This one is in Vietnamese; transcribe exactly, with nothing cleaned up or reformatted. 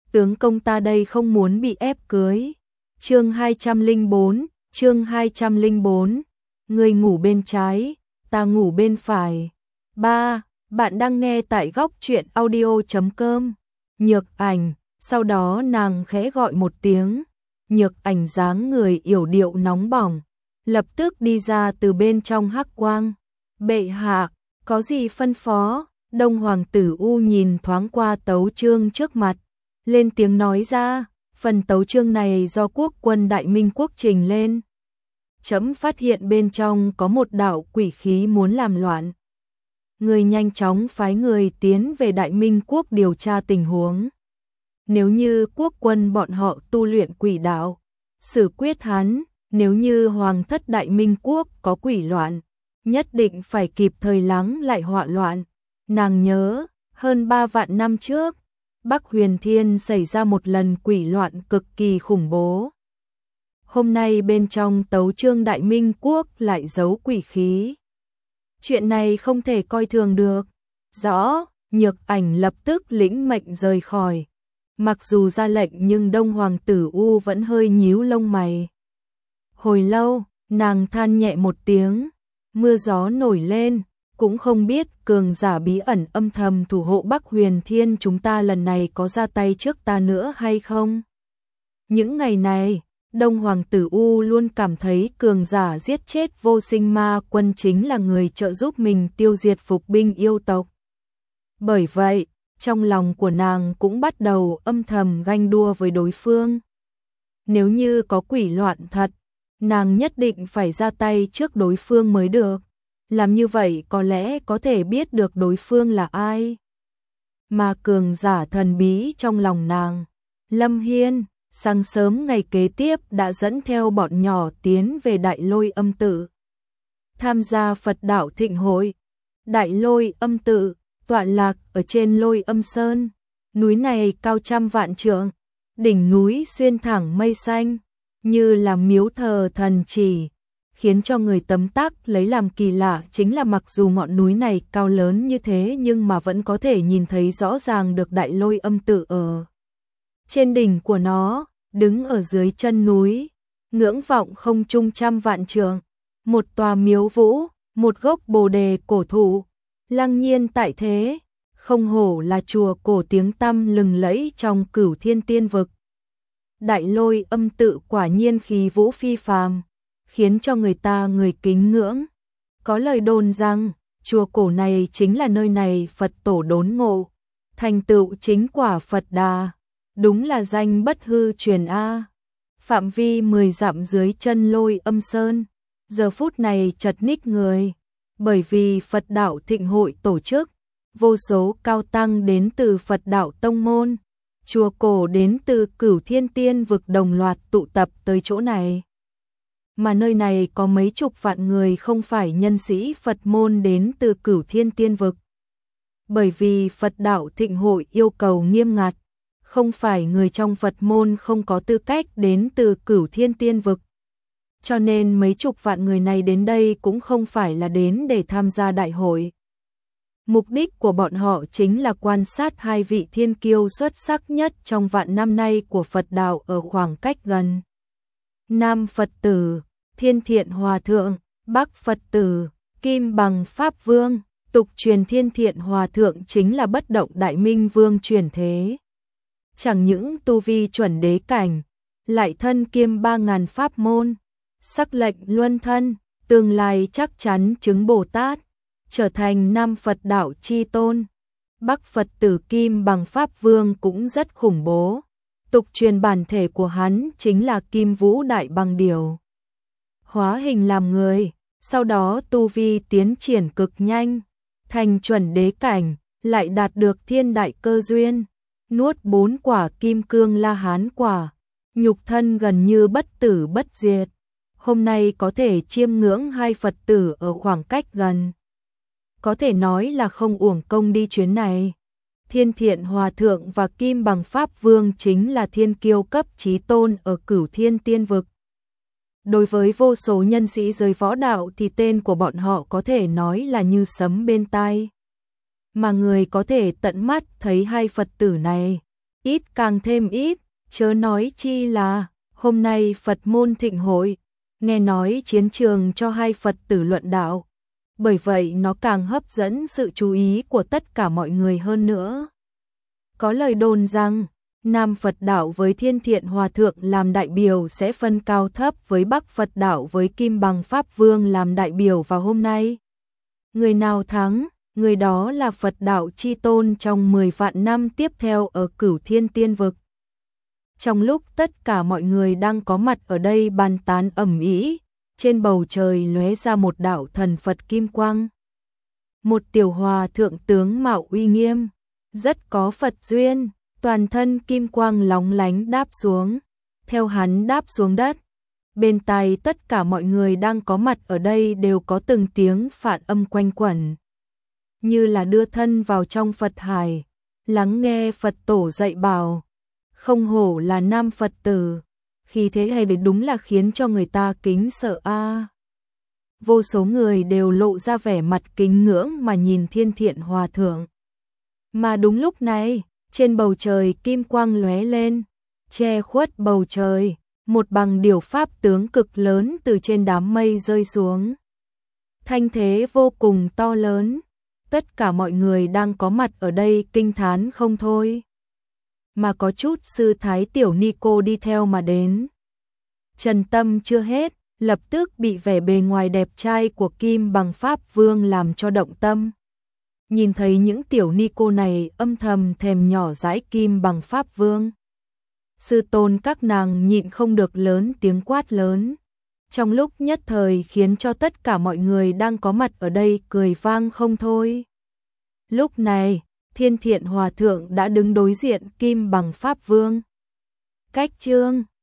tướng công ta đây không muốn bị ép cưới. Chương hai trăm lẻ bốn, chương hai trăm lẻ bốn. Người ngủ bên trái, ta ngủ bên phải. ba. Bạn đang nghe tại góc truyện audio chấm com. Nhược Ảnh, sau đó nàng khẽ gọi một tiếng. Nhược Ảnh dáng người yểu điệu nóng bỏng, lập tức đi ra từ bên trong hắc quang. Bệ hạ, có gì phân phó? Đông Hoàng tử U nhìn thoáng qua tấu chương trước mặt, lên tiếng nói ra, phần tấu chương này do quốc quân Đại Minh quốc trình lên. Chấm phát hiện bên trong có một đạo quỷ khí muốn làm loạn. Người nhanh chóng phái người tiến về Đại Minh quốc điều tra tình huống. Nếu như quốc quân bọn họ tu luyện quỷ đạo, xử quyết hắn, nếu như hoàng thất Đại Minh quốc có quỷ loạn, nhất định phải kịp thời lắng lại họa loạn. Nàng nhớ, hơn ba vạn năm trước, Bắc Huyền Thiên xảy ra một lần quỷ loạn cực kỳ khủng bố. Hôm nay bên trong tấu chương Đại Minh quốc lại giấu quỷ khí. Chuyện này không thể coi thường được. Rõ, Nhược Ảnh lập tức lĩnh mệnh rời khỏi. Mặc dù ra lệnh nhưng Đông Hoàng tử U vẫn hơi nhíu lông mày. Hồi lâu, nàng than nhẹ một tiếng, mưa gió nổi lên, cũng không biết cường giả bí ẩn âm thầm thủ hộ Bắc Huyền Thiên chúng ta lần này có ra tay trước ta nữa hay không. Những ngày này, Đông Hoàng tử U luôn cảm thấy cường giả giết chết vô sinh ma quân chính là người trợ giúp mình tiêu diệt phục binh yêu tộc. Bởi vậy, trong lòng của nàng cũng bắt đầu âm thầm ganh đua với đối phương. Nếu như có quỷ loạn thật, nàng nhất định phải ra tay trước đối phương mới được. Làm như vậy có lẽ có thể biết được đối phương là ai. Mà cường giả thần bí trong lòng nàng, Lâm Hiên, sáng sớm ngày kế tiếp đã dẫn theo bọn nhỏ tiến về Đại Lôi Âm Tự. Tham gia Phật đạo thịnh hội. Đại Lôi Âm Tự tọa lạc ở trên Lôi Âm Sơn. Núi này cao trăm vạn trượng, đỉnh núi xuyên thẳng mây xanh, như là miếu thờ thần chỉ. Khiến cho người tấm tắc lấy làm kỳ lạ chính là mặc dù ngọn núi này cao lớn như thế nhưng mà vẫn có thể nhìn thấy rõ ràng được Đại Lôi Âm Tự ở trên đỉnh của nó, đứng ở dưới chân núi, ngưỡng vọng không trung trăm vạn trượng, một tòa miếu vũ, một gốc bồ đề cổ thụ, lăng nhiên tại thế, không hổ là chùa cổ tiếng tăm lừng lẫy trong Cửu Thiên Tiên vực. Đại Lôi Âm Tự quả nhiên khí vũ phi phàm, khiến cho người ta người kính ngưỡng. Có lời đồn rằng, chùa cổ này chính là nơi này Phật tổ đốn ngộ, thành tựu chính quả Phật Đà. Đúng là danh bất hư truyền A. Phạm vi mười dặm dưới chân Lôi Âm Sơn, giờ phút này chật ních người, bởi vì Phật đạo thịnh hội tổ chức, vô số cao tăng đến từ Phật đạo tông môn, chùa cổ đến từ Cửu Thiên Tiên vực đồng loạt tụ tập tới chỗ này. Mà nơi này có mấy chục vạn người không phải nhân sĩ Phật môn đến từ Cửu Thiên Tiên vực. Bởi vì Phật đạo thịnh hội yêu cầu nghiêm ngặt, không phải người trong Phật môn không có tư cách đến từ Cửu Thiên Tiên vực. Cho nên mấy chục vạn người này đến đây cũng không phải là đến để tham gia đại hội. Mục đích của bọn họ chính là quan sát hai vị thiên kiêu xuất sắc nhất trong vạn năm nay của Phật đạo ở khoảng cách gần. Nam Phật tử, Thiên Thiện Hòa Thượng, Bắc Phật tử, Kim Bằng Pháp Vương, tục truyền Thiên Thiện Hòa Thượng chính là bất động Đại Minh Vương truyền thế. Chẳng những tu vi chuẩn đế cảnh, lại thân kiêm ba ngàn pháp môn, sắc lệnh luân thân, tương lai chắc chắn chứng Bồ Tát, trở thành Nam Phật đạo chi tôn. Bắc Phật tử Kim Bằng Pháp Vương cũng rất khủng bố. Tục truyền bản thể của hắn chính là Kim Vũ Đại Bằng Điểu. Hóa hình làm người, sau đó tu vi tiến triển cực nhanh, thành chuẩn đế cảnh, lại đạt được thiên đại cơ duyên, nuốt bốn quả kim cương La Hán quả, nhục thân gần như bất tử bất diệt. Hôm nay có thể chiêm ngưỡng hai Phật tử ở khoảng cách gần. Có thể nói là không uổng công đi chuyến này. Thiên Thiện Hòa Thượng và Kim Bằng Pháp Vương chính là thiên kiêu cấp chí tôn ở Cửu Thiên Tiên vực. Đối với vô số nhân sĩ giới võ đạo thì tên của bọn họ có thể nói là như sấm bên tai. Mà người có thể tận mắt thấy hai Phật tử này, ít càng thêm ít, chớ nói chi là hôm nay Phật môn thịnh hội, nghe nói chiến trường cho hai Phật tử luận đạo, bởi vậy nó càng hấp dẫn sự chú ý của tất cả mọi người hơn nữa. Có lời đồn rằng, Nam Phật đạo với Thiên Thiện Hòa Thượng làm đại biểu sẽ phân cao thấp với Bắc Phật đạo với Kim Bằng Pháp Vương làm đại biểu vào hôm nay. Người nào thắng, người đó là Phật đạo chi tôn trong mười vạn năm tiếp theo ở Cửu Thiên Tiên Vực. Trong lúc tất cả mọi người đang có mặt ở đây bàn tán ầm ĩ, trên bầu trời lóe ra một đạo thần Phật kim quang. Một tiểu hòa thượng tướng mạo uy nghiêm, rất có Phật duyên, toàn thân kim quang lóng lánh đáp xuống. Theo hắn đáp xuống đất, bên tai tất cả mọi người đang có mặt ở đây đều có từng tiếng phạn âm quanh quẩn, như là đưa thân vào trong Phật hải, lắng nghe Phật tổ dạy bảo. Không hổ là nam Phật tử, khi thế hay đến đúng là khiến cho người ta kính sợ a. À. Vô số người đều lộ ra vẻ mặt kính ngưỡng mà nhìn Thiên Thiện Hòa Thượng. Mà đúng lúc này, trên bầu trời kim quang lóe lên, che khuất bầu trời, một bằng điểu pháp tướng cực lớn từ trên đám mây rơi xuống. Thanh thế vô cùng to lớn, tất cả mọi người đang có mặt ở đây kinh thán không thôi. Mà có chút sư thái tiểu ni cô đi theo mà đến. Trần tâm chưa hết, lập tức bị vẻ bề ngoài đẹp trai của Kim Bằng Pháp Vương làm cho động tâm. Nhìn thấy những tiểu ni cô này âm thầm thèm nhỏ dãi Kim Bằng Pháp Vương. Sư tôn các nàng nhịn không được lớn tiếng quát lớn. Trong lúc nhất thời khiến cho tất cả mọi người đang có mặt ở đây cười vang không thôi. Lúc này, Thiên Thiện Hòa Thượng đã đứng đối diện Kim Bằng Pháp Vương. Cách chương